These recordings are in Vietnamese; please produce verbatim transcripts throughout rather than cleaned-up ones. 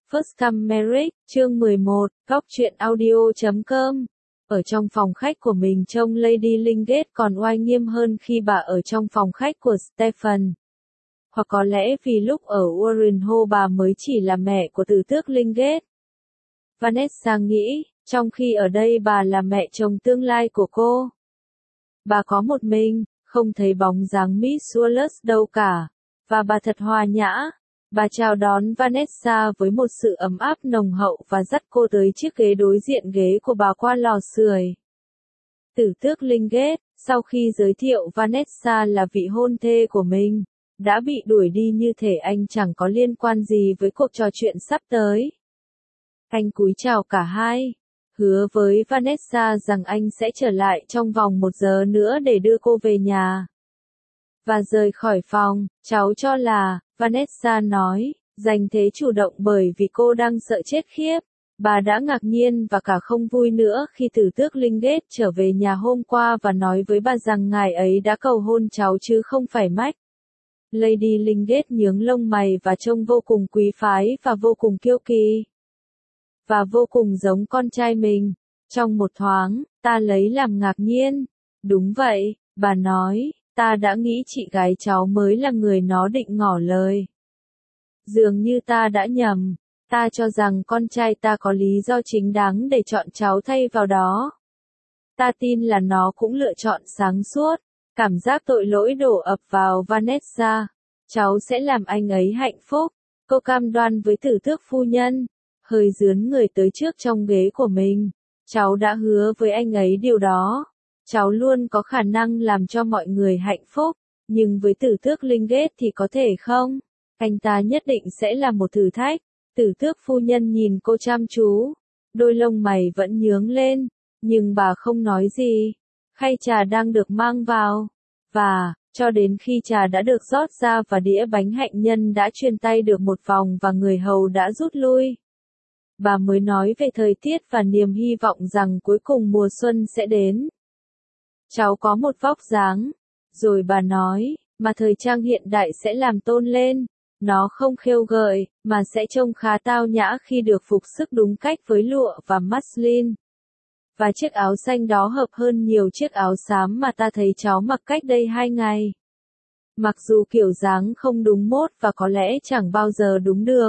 First Come Marriage, chương mười một, góc truyện audio chấm com. Ở trong phòng khách của mình trông Lady Lingate còn oai nghiêm hơn khi bà ở trong phòng khách của Stephen. Hoặc có lẽ vì lúc ở Warren Hall bà mới chỉ là mẹ của tử tước Lingate. Vanessa nghĩ, trong khi ở đây bà là mẹ chồng tương lai của cô. Bà có một mình, không thấy bóng dáng Miss Wallace đâu cả. Và bà thật hòa nhã. Bà chào đón Vanessa với một sự ấm áp nồng hậu và dắt cô tới chiếc ghế đối diện ghế của bà qua lò sưởi. Tử tước Lingate, sau khi giới thiệu Vanessa là vị hôn thê của mình, đã bị đuổi đi như thể anh chẳng có liên quan gì với cuộc trò chuyện sắp tới. Anh cúi chào cả hai, hứa với Vanessa rằng anh sẽ trở lại trong vòng một giờ nữa để đưa cô về nhà. Và rời khỏi phòng, cháu cho là, Vanessa nói, dành thế chủ động bởi vì cô đang sợ chết khiếp. Bà đã ngạc nhiên và cả không vui nữa khi tử tước Lingate trở về nhà hôm qua và nói với bà rằng ngài ấy đã cầu hôn cháu chứ không phải Max. Lady Lingate nhướng lông mày và trông vô cùng quý phái và vô cùng kiêu kỳ. Và vô cùng giống con trai mình. Trong một thoáng, ta lấy làm ngạc nhiên. Đúng vậy, bà nói. Ta đã nghĩ chị gái cháu mới là người nó định ngỏ lời. Dường như ta đã nhầm. Ta cho rằng con trai ta có lý do chính đáng để chọn cháu thay vào đó. Ta tin là nó cũng lựa chọn sáng suốt. Cảm giác tội lỗi đổ ập vào Vanessa. Cháu sẽ làm anh ấy hạnh phúc. Cô cam đoan với tử tước phu nhân. Hơi dướn người tới trước trong ghế của mình. Cháu đã hứa với anh ấy điều đó. Cháu luôn có khả năng làm cho mọi người hạnh phúc, nhưng với tử tước Lingate thì có thể không? Anh ta nhất định sẽ là một thử thách. Tử tước phu nhân nhìn cô chăm chú, đôi lông mày vẫn nhướng lên, nhưng bà không nói gì. Khay trà đang được mang vào, và, cho đến khi trà đã được rót ra và đĩa bánh hạnh nhân đã truyền tay được một vòng và người hầu đã rút lui. Bà mới nói về thời tiết và niềm hy vọng rằng cuối cùng mùa xuân sẽ đến. Cháu có một vóc dáng, rồi bà nói, mà thời trang hiện đại sẽ làm tôn lên. Nó không khêu gợi, mà sẽ trông khá tao nhã khi được phục sức đúng cách với lụa và muslin. Và chiếc áo xanh đó hợp hơn nhiều chiếc áo xám mà ta thấy cháu mặc cách đây hai ngày. Mặc dù kiểu dáng không đúng mốt và có lẽ chẳng bao giờ đúng được.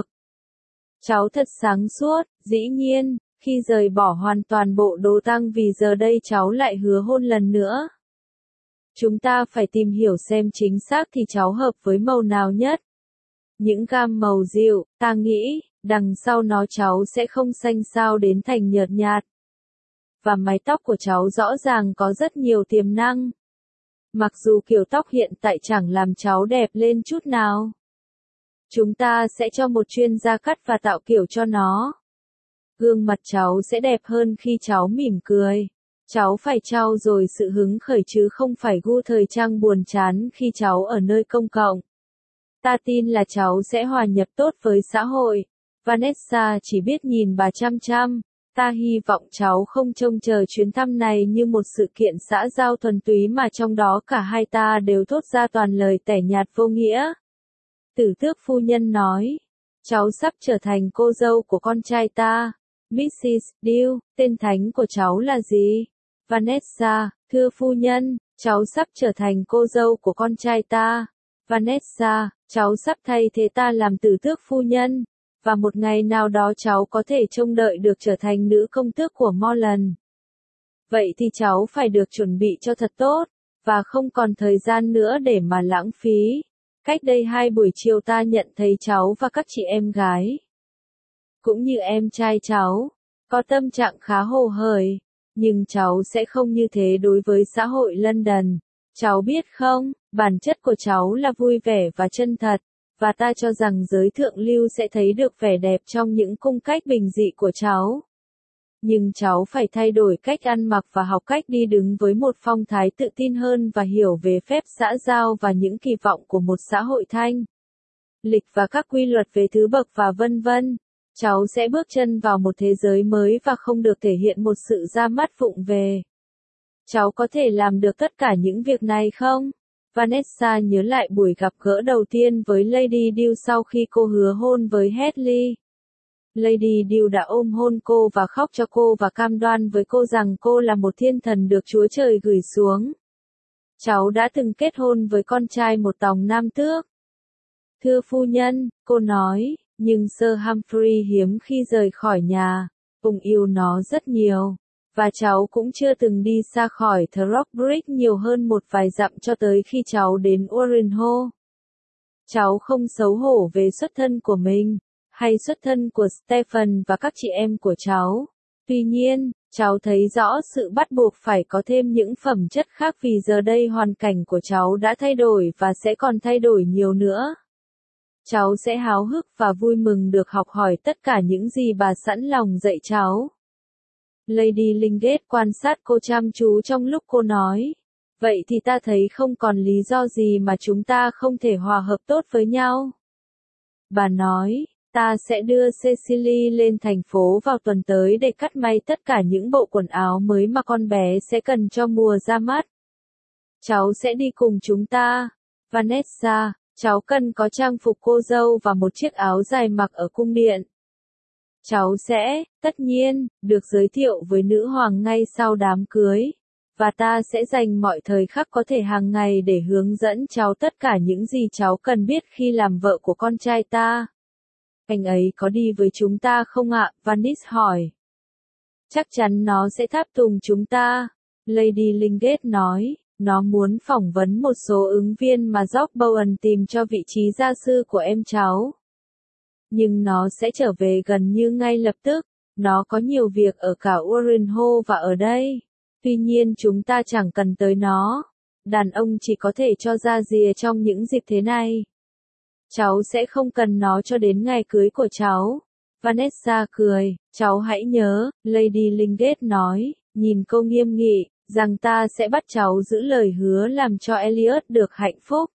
Cháu thật sáng suốt, dĩ nhiên. Khi rời bỏ hoàn toàn bộ đồ tang vì giờ đây cháu lại hứa hôn lần nữa. Chúng ta phải tìm hiểu xem chính xác thì cháu hợp với màu nào nhất. Những gam màu dịu, ta nghĩ, đằng sau nó cháu sẽ không xanh xao đến thành nhợt nhạt. Và mái tóc của cháu rõ ràng có rất nhiều tiềm năng. Mặc dù kiểu tóc hiện tại chẳng làm cháu đẹp lên chút nào. Chúng ta sẽ cho một chuyên gia cắt và tạo kiểu cho nó. Gương mặt cháu sẽ đẹp hơn khi cháu mỉm cười. Cháu phải trau dồi sự hứng khởi chứ không phải gu thời trang buồn chán khi cháu ở nơi công cộng. Ta tin là cháu sẽ hòa nhập tốt với xã hội. Vanessa chỉ biết nhìn bà chăm chăm. Ta hy vọng cháu không trông chờ chuyến thăm này như một sự kiện xã giao thuần túy mà trong đó cả hai ta đều thốt ra toàn lời tẻ nhạt vô nghĩa. Tử tước phu nhân nói. Cháu sắp trở thành cô dâu của con trai ta. missus Deal, tên thánh của cháu là gì? Vanessa, thưa phu nhân, cháu sắp trở thành cô dâu của con trai ta. Vanessa, cháu sắp thay thế ta làm tử tước phu nhân. Và một ngày nào đó cháu có thể trông đợi được trở thành nữ công tước của Morland. Vậy thì cháu phải được chuẩn bị cho thật tốt, và không còn thời gian nữa để mà lãng phí. Cách đây hai buổi chiều ta nhận thấy cháu và các chị em gái, cũng như em trai cháu, có tâm trạng khá hồ hởi, nhưng cháu sẽ không như thế đối với xã hội London. Cháu biết không, bản chất của cháu là vui vẻ và chân thật, và ta cho rằng giới thượng lưu sẽ thấy được vẻ đẹp trong những cung cách bình dị của cháu. Nhưng cháu phải thay đổi cách ăn mặc và học cách đi đứng với một phong thái tự tin hơn và hiểu về phép xã giao và những kỳ vọng của một xã hội thanh lịch và các quy luật về thứ bậc và vân vân. Cháu sẽ bước chân vào một thế giới mới và không được thể hiện một sự ra mắt vụng về. Cháu có thể làm được tất cả những việc này không? Vanessa nhớ lại buổi gặp gỡ đầu tiên với Lady Deal sau khi cô hứa hôn với Hedley. Lady Di đã ôm hôn cô và khóc cho cô và cam đoan với cô rằng cô là một thiên thần được Chúa Trời gửi xuống. Cháu đã từng kết hôn với con trai một tòng nam tước. Thưa phu nhân, cô nói, nhưng Sir Humphrey hiếm khi rời khỏi nhà, ông yêu nó rất nhiều, và cháu cũng chưa từng đi xa khỏi Throckbridge nhiều hơn một vài dặm cho tới khi cháu đến Warrenhall. Cháu không xấu hổ về xuất thân của mình, hay xuất thân của Stephen và các chị em của cháu. Tuy nhiên, cháu thấy rõ sự bắt buộc phải có thêm những phẩm chất khác vì giờ đây hoàn cảnh của cháu đã thay đổi và sẽ còn thay đổi nhiều nữa. Cháu sẽ háo hức và vui mừng được học hỏi tất cả những gì bà sẵn lòng dạy cháu. Lady Lingate quan sát cô chăm chú trong lúc cô nói. Vậy thì ta thấy không còn lý do gì mà chúng ta không thể hòa hợp tốt với nhau. Bà nói, ta sẽ đưa Cecily lên thành phố vào tuần tới để cắt may tất cả những bộ quần áo mới mà con bé sẽ cần cho mùa ra mắt. Cháu sẽ đi cùng chúng ta. Vanessa, cháu cần có trang phục cô dâu và một chiếc áo dài mặc ở cung điện. Cháu sẽ, tất nhiên, được giới thiệu với nữ hoàng ngay sau đám cưới. Và ta sẽ dành mọi thời khắc có thể hàng ngày để hướng dẫn cháu tất cả những gì cháu cần biết khi làm vợ của con trai ta. Anh ấy có đi với chúng ta không ạ? Vanis hỏi. Chắc chắn nó sẽ tháp tùng chúng ta. Lady Lingate nói, nó muốn phỏng vấn một số ứng viên mà George Bowen tìm cho vị trí gia sư của em cháu. Nhưng nó sẽ trở về gần như ngay lập tức. Nó có nhiều việc ở cả Warrenhall và ở đây. Tuy nhiên chúng ta chẳng cần tới nó. Đàn ông chỉ có thể cho ra rìa trong những dịp thế này. Cháu sẽ không cần nó cho đến ngày cưới của cháu. Vanessa cười, cháu hãy nhớ, Lady Lingate nói, nhìn cô nghiêm nghị, rằng ta sẽ bắt cháu giữ lời hứa làm cho Elliot được hạnh phúc.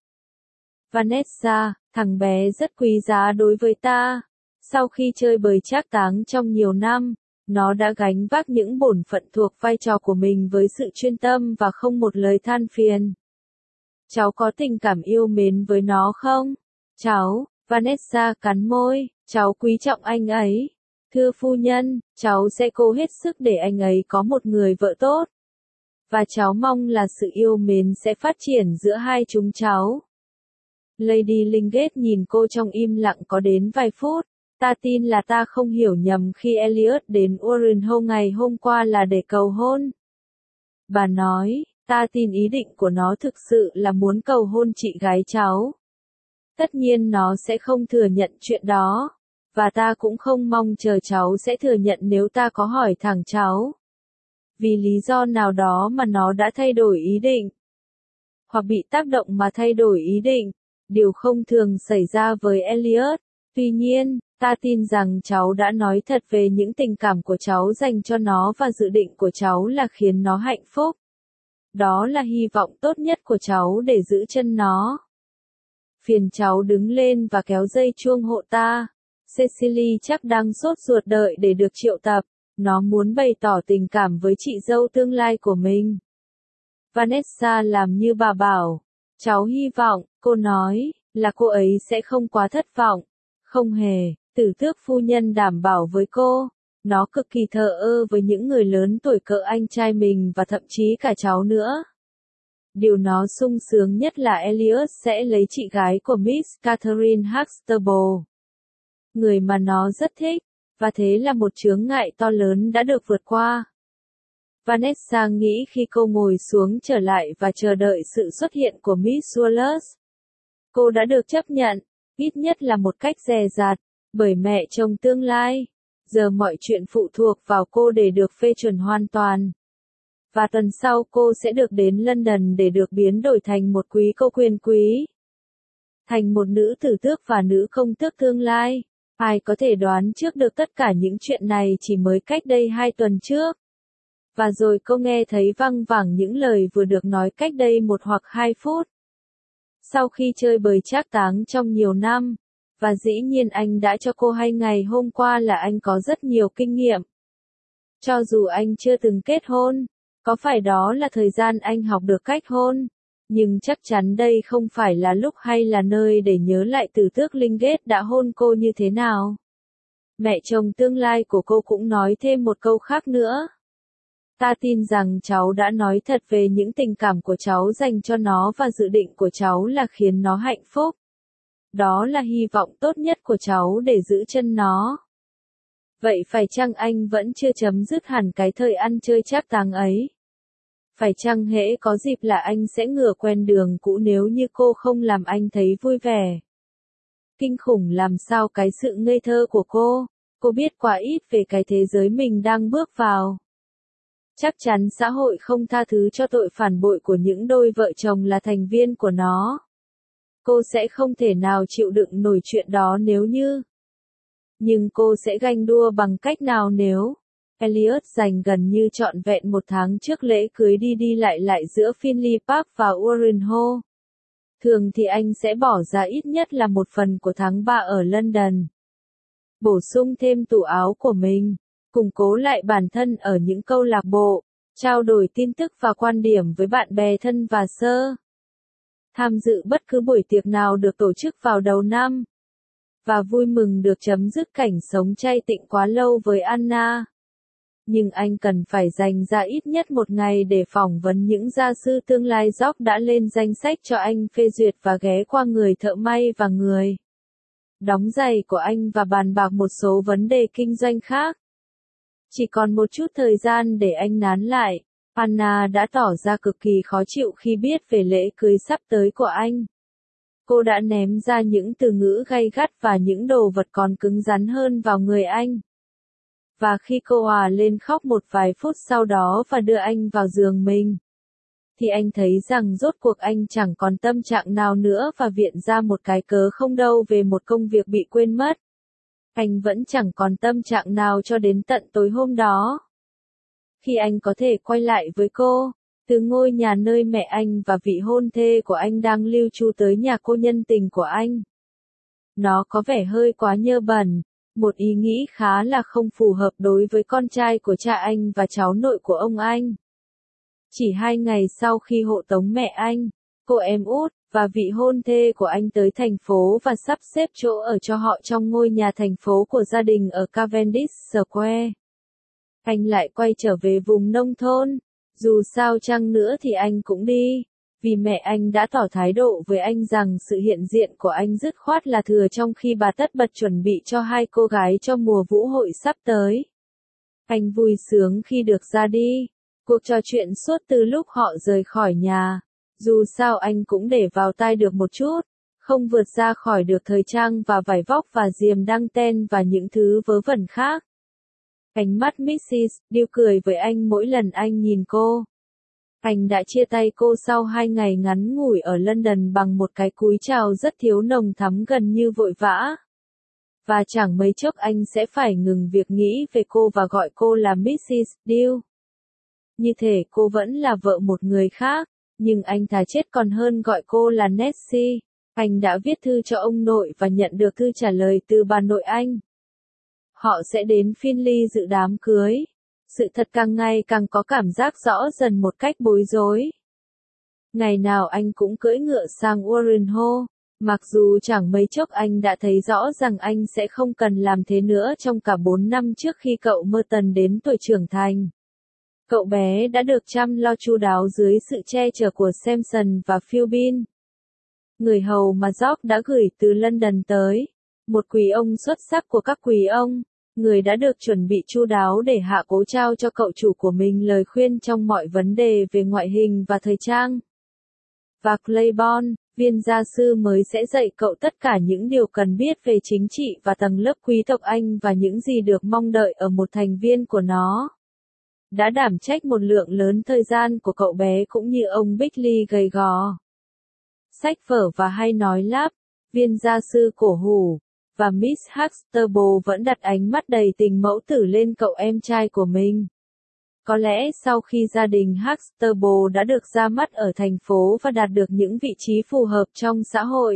Vanessa, thằng bé rất quý giá đối với ta. Sau khi chơi bời trác táng trong nhiều năm, nó đã gánh vác những bổn phận thuộc vai trò của mình với sự chuyên tâm và không một lời than phiền. Cháu có tình cảm yêu mến với nó không? Cháu, Vanessa cắn môi, cháu quý trọng anh ấy. Thưa phu nhân, cháu sẽ cố hết sức để anh ấy có một người vợ tốt. Và cháu mong là sự yêu mến sẽ phát triển giữa hai chúng cháu. Lady Lingate nhìn cô trong im lặng có đến vài phút. Ta tin là ta không hiểu nhầm khi Elliot đến Warrenhall ngày hôm qua là để cầu hôn. Bà nói, ta tin ý định của nó thực sự là muốn cầu hôn chị gái cháu. Tất nhiên nó sẽ không thừa nhận chuyện đó. Và ta cũng không mong chờ cháu sẽ thừa nhận nếu ta có hỏi thẳng cháu. Vì lý do nào đó mà nó đã thay đổi ý định. Hoặc bị tác động mà thay đổi ý định. Điều không thường xảy ra với Elliot. Tuy nhiên, ta tin rằng cháu đã nói thật về những tình cảm của cháu dành cho nó và dự định của cháu là khiến nó hạnh phúc. Đó là hy vọng tốt nhất của cháu để giữ chân nó. Phiền cháu đứng lên và kéo dây chuông hộ ta. Cecily chắc đang sốt ruột đợi để được triệu tập. Nó muốn bày tỏ tình cảm với chị dâu tương lai của mình. Vanessa làm như bà bảo. Cháu hy vọng, cô nói, là cô ấy sẽ không quá thất vọng. Không hề, tử tước phu nhân đảm bảo với cô. Nó cực kỳ thờ ơ với những người lớn tuổi cỡ anh trai mình và thậm chí cả cháu nữa. Điều nó sung sướng nhất là Elliot sẽ lấy chị gái của Miss Catherine Huxtable. Người mà nó rất thích, và thế là một chướng ngại to lớn đã được vượt qua. Vanessa nghĩ khi cô ngồi xuống trở lại và chờ đợi sự xuất hiện của Miss Wallace. Cô đã được chấp nhận, ít nhất là một cách dè dặt, bởi mẹ chồng tương lai. Giờ mọi chuyện phụ thuộc vào cô để được phê chuẩn hoàn toàn. Và tuần sau cô sẽ được đến London để được biến đổi thành một quý cô quyền quý. Thành một nữ tử tước và nữ công tước tương lai. Ai có thể đoán trước được tất cả những chuyện này chỉ mới cách đây hai tuần trước. Và rồi cô nghe thấy văng vẳng những lời vừa được nói cách đây một hoặc hai phút. Sau khi chơi bời trác táng trong nhiều năm, và dĩ nhiên anh đã cho cô hay ngày hôm qua là anh có rất nhiều kinh nghiệm. Cho dù anh chưa từng kết hôn, có phải đó là thời gian anh học được cách hôn, nhưng chắc chắn đây không phải là lúc hay là nơi để nhớ lại tử tước Lingate đã hôn cô như thế nào. Mẹ chồng tương lai của cô cũng nói thêm một câu khác nữa. Ta tin rằng cháu đã nói thật về những tình cảm của cháu dành cho nó và dự định của cháu là khiến nó hạnh phúc. Đó là hy vọng tốt nhất của cháu để giữ chân nó. Vậy phải chăng anh vẫn chưa chấm dứt hẳn cái thời ăn chơi trác táng ấy? Phải chăng hễ có dịp là anh sẽ ngửa quen đường cũ nếu như cô không làm anh thấy vui vẻ? Kinh khủng làm sao cái sự ngây thơ của cô, cô biết quá ít về cái thế giới mình đang bước vào. Chắc chắn xã hội không tha thứ cho tội phản bội của những đôi vợ chồng là thành viên của nó. Cô sẽ không thể nào chịu đựng nổi chuyện đó nếu như. Nhưng cô sẽ ganh đua bằng cách nào nếu. Elliot dành gần như trọn vẹn một tháng trước lễ cưới đi đi lại lại giữa Findlay Park và Warren Hall. Thường thì anh sẽ bỏ ra ít nhất là một phần của tháng ba ở London. Bổ sung thêm tủ áo của mình, củng cố lại bản thân ở những câu lạc bộ, trao đổi tin tức và quan điểm với bạn bè thân và sơ. Tham dự bất cứ buổi tiệc nào được tổ chức vào đầu năm. Và vui mừng được chấm dứt cảnh sống chay tịnh quá lâu với Anna. Nhưng anh cần phải dành ra ít nhất một ngày để phỏng vấn những gia sư tương lai George đã lên danh sách cho anh phê duyệt và ghé qua người thợ may và người đóng giày của anh và bàn bạc một số vấn đề kinh doanh khác. Chỉ còn một chút thời gian để anh nán lại, Anna đã tỏ ra cực kỳ khó chịu khi biết về lễ cưới sắp tới của anh. Cô đã ném ra những từ ngữ gay gắt và những đồ vật còn cứng rắn hơn vào người anh. Và khi cô hòa lên khóc một vài phút sau đó và đưa anh vào giường mình, thì anh thấy rằng rốt cuộc anh chẳng còn tâm trạng nào nữa và viện ra một cái cớ không đâu về một công việc bị quên mất. Anh vẫn chẳng còn tâm trạng nào cho đến tận tối hôm đó. Khi anh có thể quay lại với cô, từ ngôi nhà nơi mẹ anh và vị hôn thê của anh đang lưu trú tới nhà cô nhân tình của anh. Nó có vẻ hơi quá nhơ bẩn, một ý nghĩ khá là không phù hợp đối với con trai của cha anh và cháu nội của ông anh. Chỉ hai ngày sau khi hộ tống mẹ anh, cô em út, và vị hôn thê của anh tới thành phố và sắp xếp chỗ ở cho họ trong ngôi nhà thành phố của gia đình ở Cavendish Square. Anh lại quay trở về vùng nông thôn, dù sao chăng nữa thì anh cũng đi, vì mẹ anh đã tỏ thái độ với anh rằng sự hiện diện của anh dứt khoát là thừa trong khi bà tất bật chuẩn bị cho hai cô gái cho mùa vũ hội sắp tới. Anh vui sướng khi được ra đi. Cuộc trò chuyện suốt từ lúc họ rời khỏi nhà, dù sao anh cũng để vào tai được một chút, không vượt ra khỏi được thời trang và vải vóc và diềm đăng ten và những thứ vớ vẩn khác. Ánh mắt mít xít điêu cười với anh mỗi lần anh nhìn cô. Anh đã chia tay cô sau hai ngày ngắn ngủi ở London bằng một cái cúi chào rất thiếu nồng thắm gần như vội vã. Và chẳng mấy chốc anh sẽ phải ngừng việc nghĩ về cô và gọi cô là mít xít Deal. Như thể cô vẫn là vợ một người khác, nhưng anh thà chết còn hơn gọi cô là Nessie. Anh đã viết thư cho ông nội và nhận được thư trả lời từ bà nội anh. Họ sẽ đến Findlay dự đám cưới. Sự thật càng ngày càng có cảm giác rõ dần một cách bối rối. Ngày nào anh cũng cưỡi ngựa sang Warren Hall, mặc dù chẳng mấy chốc anh đã thấy rõ rằng anh sẽ không cần làm thế nữa trong cả bốn năm trước khi cậu Merton đến tuổi trưởng thành. Cậu bé đã được chăm lo chu đáo dưới sự che chở của Samson và Philbin. Người hầu mà George đã gửi từ London tới, một quý ông xuất sắc của các quý ông, người đã được chuẩn bị chu đáo để hạ cố trao cho cậu chủ của mình lời khuyên trong mọi vấn đề về ngoại hình và thời trang. Và Claiborne, viên gia sư mới sẽ dạy cậu tất cả những điều cần biết về chính trị và tầng lớp quý tộc Anh và những gì được mong đợi ở một thành viên của nó. Đã đảm trách một lượng lớn thời gian của cậu bé cũng như ông Bickley gầy gò. Sách vở và hay nói lắp, viên gia sư cổ hủ, và Miss Huxtable vẫn đặt ánh mắt đầy tình mẫu tử lên cậu em trai của mình. Có lẽ sau khi gia đình Huxtable đã được ra mắt ở thành phố và đạt được những vị trí phù hợp trong xã hội.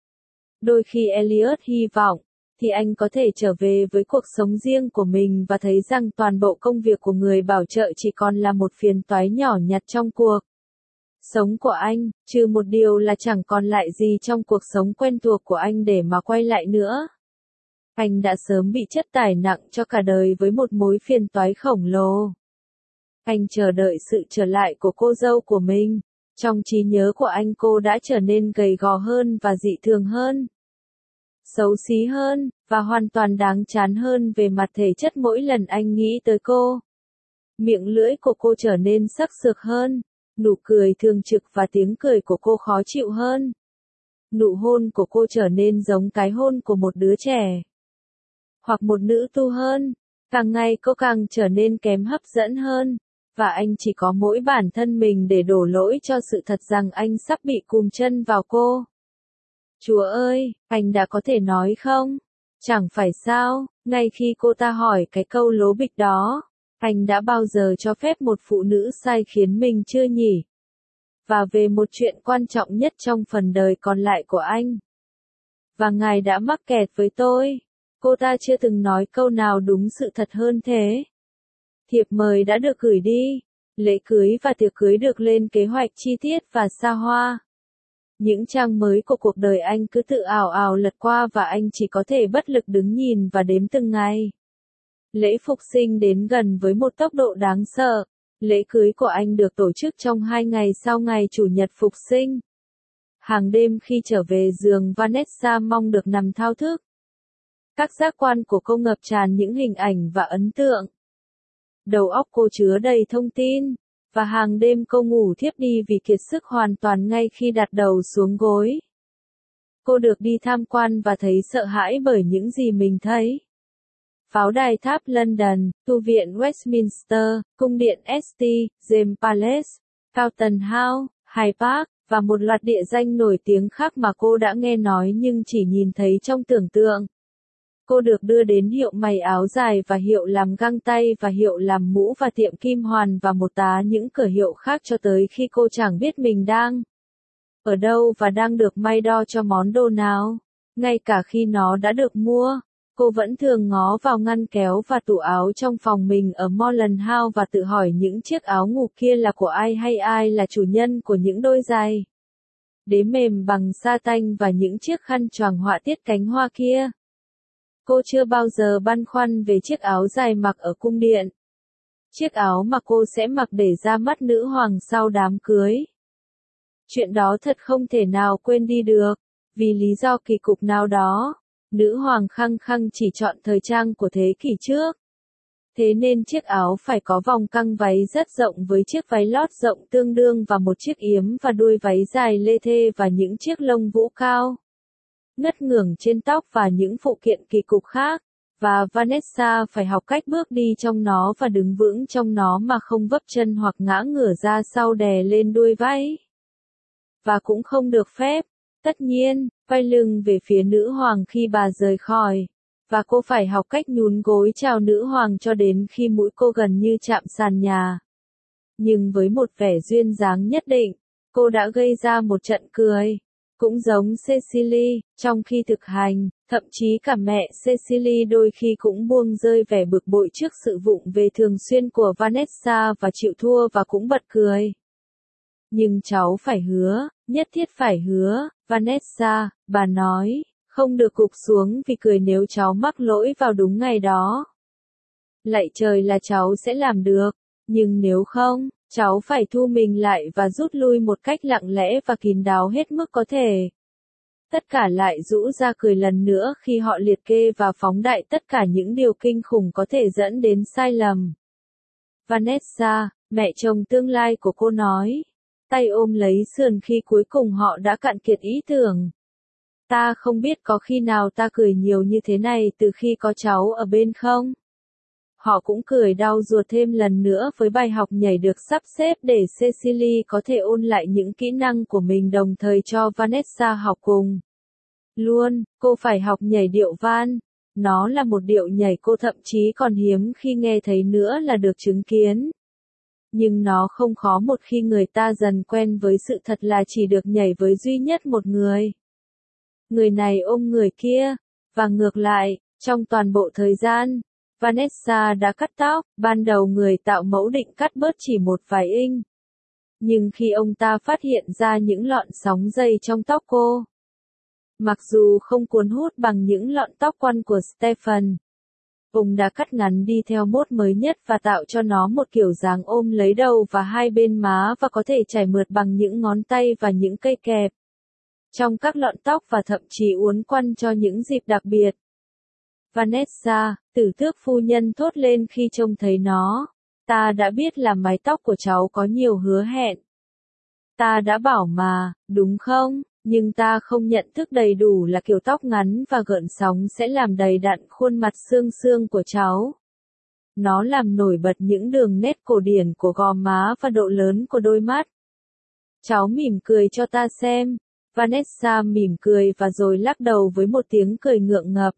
Đôi khi Elliot hy vọng, thì anh có thể trở về với cuộc sống riêng của mình và thấy rằng toàn bộ công việc của người bảo trợ chỉ còn là một phiền toái nhỏ nhặt trong cuộc sống của anh, trừ một điều là chẳng còn lại gì trong cuộc sống quen thuộc của anh để mà quay lại nữa. Anh đã sớm bị chất tải nặng cho cả đời với một mối phiền toái khổng lồ. Anh chờ đợi sự trở lại của cô dâu của mình. Trong trí nhớ của anh cô đã trở nên gầy gò hơn và dị thường hơn. Xấu xí hơn, và hoàn toàn đáng chán hơn về mặt thể chất mỗi lần anh nghĩ tới cô. Miệng lưỡi của cô trở nên sắc sược hơn. Nụ cười thường trực và tiếng cười của cô khó chịu hơn. Nụ hôn của cô trở nên giống cái hôn của một đứa trẻ. Hoặc một nữ tu hơn. Càng ngày cô càng trở nên kém hấp dẫn hơn. Và anh chỉ có mỗi bản thân mình để đổ lỗi cho sự thật rằng anh sắp bị cùm chân vào cô. Chúa ơi, anh đã có thể nói không? Chẳng phải sao, ngay khi cô ta hỏi cái câu lố bịch đó, anh đã bao giờ cho phép một phụ nữ sai khiến mình chưa nhỉ? Và về một chuyện quan trọng nhất trong phần đời còn lại của anh. Và ngài đã mắc kẹt với tôi. Cô ta chưa từng nói câu nào đúng sự thật hơn thế. Thiệp mời đã được gửi đi. Lễ cưới và tiệc cưới được lên kế hoạch chi tiết và xa hoa. Những trang mới của cuộc đời anh cứ tự ảo ảo lật qua và anh chỉ có thể bất lực đứng nhìn và đếm từng ngày. Lễ phục sinh đến gần với một tốc độ đáng sợ. Lễ cưới của anh được tổ chức trong hai ngày sau ngày Chủ nhật phục sinh. Hàng đêm khi trở về giường, Vanessa mong được nằm thao thức. Các giác quan của cô ngập tràn những hình ảnh và ấn tượng. Đầu óc cô chứa đầy thông tin, và hàng đêm cô ngủ thiếp đi vì kiệt sức hoàn toàn ngay khi đặt đầu xuống gối. Cô được đi tham quan và thấy sợ hãi bởi những gì mình thấy. Pháo đài tháp London, tu viện Westminster, cung điện ét tê, James Palace, Carlton House, Hyde Park, và một loạt địa danh nổi tiếng khác mà cô đã nghe nói nhưng chỉ nhìn thấy trong tưởng tượng. Cô được đưa đến hiệu may áo dài và hiệu làm găng tay và hiệu làm mũ và tiệm kim hoàn và một tá những cửa hiệu khác cho tới khi cô chẳng biết mình đang ở đâu và đang được may đo cho món đồ nào. Ngay cả khi nó đã được mua, cô vẫn thường ngó vào ngăn kéo và tủ áo trong phòng mình ở Morland House và tự hỏi những chiếc áo ngủ kia là của ai hay ai là chủ nhân của những đôi giày đế mềm bằng sa tanh và những chiếc khăn choàng họa tiết cánh hoa kia. Cô chưa bao giờ băn khoăn về chiếc áo dài mặc ở cung điện. Chiếc áo mà cô sẽ mặc để ra mắt nữ hoàng sau đám cưới. Chuyện đó thật không thể nào quên đi được, vì lý do kỳ cục nào đó, nữ hoàng khăng khăng chỉ chọn thời trang của thế kỷ trước. Thế nên chiếc áo phải có vòng căng váy rất rộng với chiếc váy lót rộng tương đương và một chiếc yếm và đuôi váy dài lê thê và những chiếc lông vũ cao ngất ngưởng trên tóc và những phụ kiện kỳ cục khác, và Vanessa phải học cách bước đi trong nó và đứng vững trong nó mà không vấp chân hoặc ngã ngửa ra sau đè lên đuôi váy. Và cũng không được phép, tất nhiên, quay lưng về phía nữ hoàng khi bà rời khỏi, và cô phải học cách nhún gối chào nữ hoàng cho đến khi mũi cô gần như chạm sàn nhà. Nhưng với một vẻ duyên dáng nhất định, cô đã gây ra một trận cười. Cũng giống Cecily, trong khi thực hành, thậm chí cả mẹ Cecily đôi khi cũng buông rơi vẻ bực bội trước sự vụng về thường xuyên của Vanessa và chịu thua và cũng bật cười. Nhưng cháu phải hứa, nhất thiết phải hứa, Vanessa, bà nói, không được gục xuống vì cười nếu cháu mắc lỗi vào đúng ngày đó. Lạy trời là cháu sẽ làm được, nhưng nếu không, cháu phải thu mình lại và rút lui một cách lặng lẽ và kín đáo hết mức có thể. Tất cả lại rũ ra cười lần nữa khi họ liệt kê và phóng đại tất cả những điều kinh khủng có thể dẫn đến sai lầm. Vanessa, mẹ chồng tương lai của cô nói, tay ôm lấy sườn khi cuối cùng họ đã cạn kiệt ý tưởng. Ta không biết có khi nào ta cười nhiều như thế này từ khi có cháu ở bên không? Họ cũng cười đau ruột thêm lần nữa với bài học nhảy được sắp xếp để Cecily có thể ôn lại những kỹ năng của mình đồng thời cho Vanessa học cùng. Luôn, cô phải học nhảy điệu van. Nó là một điệu nhảy cô thậm chí còn hiếm khi nghe thấy nữa là được chứng kiến. Nhưng nó không khó một khi người ta dần quen với sự thật là chỉ được nhảy với duy nhất một người. Người này ôm người kia, và ngược lại, trong toàn bộ thời gian. Vanessa đã cắt tóc, ban đầu người tạo mẫu định cắt bớt chỉ một vài inch. Nhưng khi ông ta phát hiện ra những lọn sóng dây trong tóc cô, Mặc dù không cuốn hút bằng những lọn tóc quăn của Stephen, ông đã cắt ngắn đi theo mốt mới nhất và tạo cho nó một kiểu dáng ôm lấy đầu và hai bên má và có thể chảy mượt bằng những ngón tay và những cây kẹp trong các lọn tóc và thậm chí uốn quăn cho những dịp đặc biệt. Vanessa, tử tước phu nhân thốt lên khi trông thấy nó. Ta đã biết là mái tóc của cháu có nhiều hứa hẹn. Ta đã bảo mà, đúng không? Nhưng ta không nhận thức đầy đủ là kiểu tóc ngắn và gợn sóng sẽ làm đầy đặn khuôn mặt xương xương của cháu. Nó làm nổi bật những đường nét cổ điển của gò má và độ lớn của đôi mắt. Cháu mỉm cười cho ta xem. Vanessa mỉm cười và rồi lắc đầu với một tiếng cười ngượng ngập.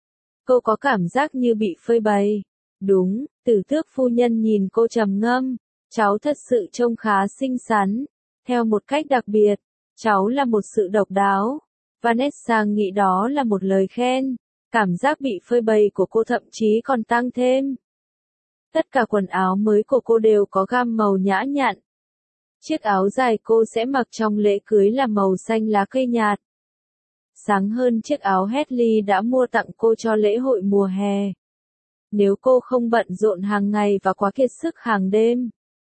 Cô có cảm giác như bị phơi bày. Đúng, tử tước phu nhân nhìn cô trầm ngâm. Cháu thật sự trông khá xinh xắn. Theo một cách đặc biệt, cháu là một sự độc đáo. Vanessa nghĩ đó là một lời khen. Cảm giác bị phơi bày của cô thậm chí còn tăng thêm. Tất cả quần áo mới của cô đều có gam màu nhã nhặn. Chiếc áo dài cô sẽ mặc trong lễ cưới là màu xanh lá cây nhạt. Sáng hơn chiếc áo Hedley đã mua tặng cô cho lễ hội mùa hè. Nếu cô không bận rộn hàng ngày và quá kiệt sức hàng đêm,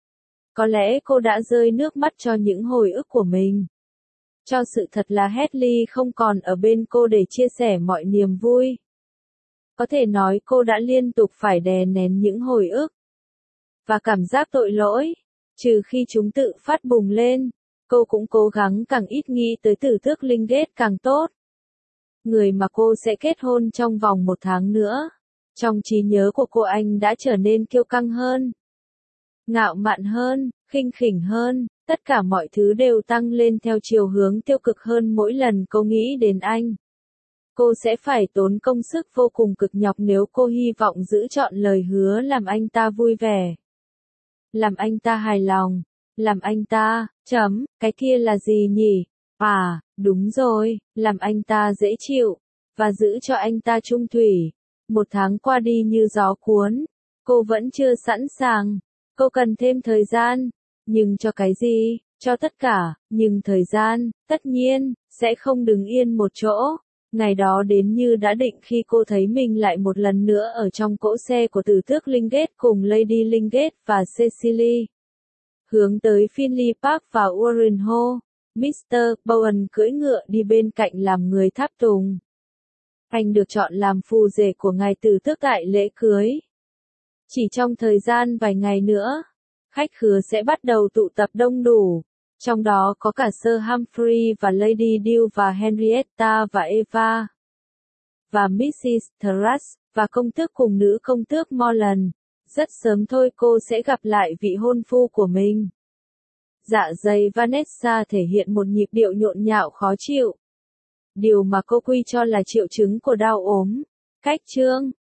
có lẽ cô đã rơi nước mắt cho những hồi ức của mình. Cho sự thật là Hedley không còn ở bên cô để chia sẻ mọi niềm vui. Có thể nói cô đã liên tục phải đè nén những hồi ức và cảm giác tội lỗi. Trừ khi chúng tự phát bùng lên, cô cũng cố gắng càng ít nghĩ tới tử tước Lingate càng tốt. Người mà cô sẽ kết hôn trong vòng một tháng nữa. Trong trí nhớ của cô, anh đã trở nên kiêu căng hơn, ngạo mạn hơn, khinh khỉnh hơn, tất cả mọi thứ đều tăng lên theo chiều hướng tiêu cực hơn mỗi lần cô nghĩ đến anh. Cô sẽ phải tốn công sức vô cùng cực nhọc nếu cô hy vọng giữ trọn lời hứa làm anh ta vui vẻ, làm anh ta hài lòng, làm anh ta, chấm, cái kia là gì nhỉ? À, đúng rồi, làm anh ta dễ chịu, và giữ cho anh ta trung thủy. Một tháng qua đi như gió cuốn, cô vẫn chưa sẵn sàng, cô cần thêm thời gian, nhưng cho cái gì? Cho tất cả, nhưng thời gian, tất nhiên, sẽ không đứng yên một chỗ. Ngày đó đến như đã định khi cô thấy mình lại một lần nữa ở trong cỗ xe của tử tước Lingate cùng Lady Lingate và Cecily. Hướng tới Finley Park và Warren Hall, mít tơ Bowen cưỡi ngựa đi bên cạnh làm người tháp tùng. Anh được chọn làm phù rể của ngài tử tước tại lễ cưới. Chỉ trong thời gian vài ngày nữa, khách khứa sẽ bắt đầu tụ tập đông đủ. Trong đó có cả Sir Humphrey và Lady Dew và Henrietta và Eva. Và mít xít Truss, và công tước cùng nữ công tước Morland. Rất sớm thôi cô sẽ gặp lại vị hôn phu của mình. Dạ dày Vanessa thể hiện một nhịp điệu nhộn nhạo khó chịu. Điều mà cô quy cho là triệu chứng của đau ốm. Cách chương